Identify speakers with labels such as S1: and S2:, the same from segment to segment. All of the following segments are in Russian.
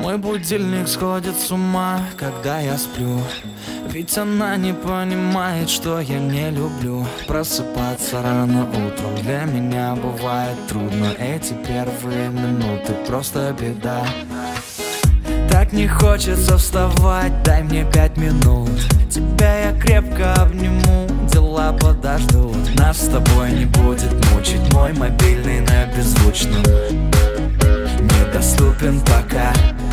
S1: Мой будильник сходит с ума, когда я сплю. Ведь она не понимает, что я не люблю просыпаться рано утром. Для меня бывает трудно. Эти первые минуты просто беда. Так не хочется вставать, дай мне 5 минут. Тебя я крепко обниму, дела подождут. Нас с тобой не будет мучить мой мобильный на беззвучном. Недоступен пока.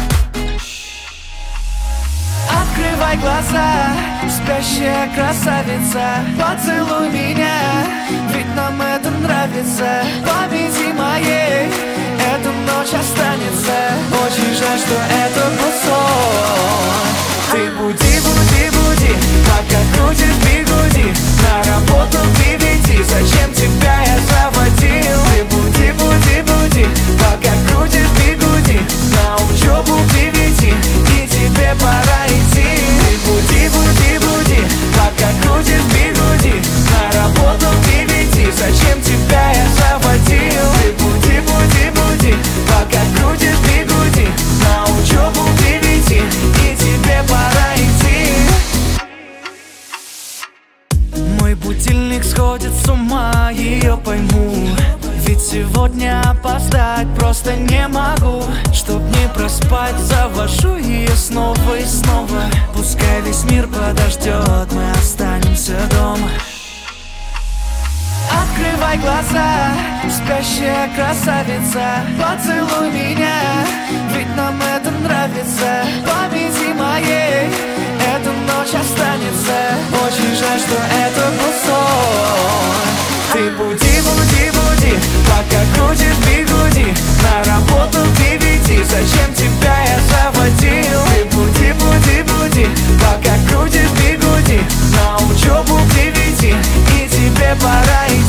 S1: Открывай глаза, спящая красавица. Поцелуй меня, ведь нам это нравится. В памяти моей эта ночь останется. Очень жаль, что это был сон. Ты буди, буди, буди, пока крутишь бигуди. На работу приведи, зачем тебя я заводил? Ты буди, буди, буди, пока крутишь бигуди. На учебу приведи, и тебе пора идти. Ты буди, буди, буди, пока крутишь бигуди. На работу приведи, зачем тебя я заводил? Ты буди, буди, буди, пока крутишь бигуди. На учебу приведи, и тебе пора идти. Мой будильник сходит с ума, ее пойму. Ведь сегодня опоздать просто не могу. Чтоб не проспать, завожу ее снова и снова. Пускай весь мир подождет, мы останемся дома. Открывай глаза, спящая красавица. Поцелуй меня, ведь нам это нравится. В памяти моей эта ночь останется. Очень жаль, что это был сон. Ты буди, буди, буди, пока крутишь бигуди. На работу приведи, зачем тебя я заводил? Ты буди, буди, буди, пока крутишь бигуди. На учебу приведи, и тебе пора идти.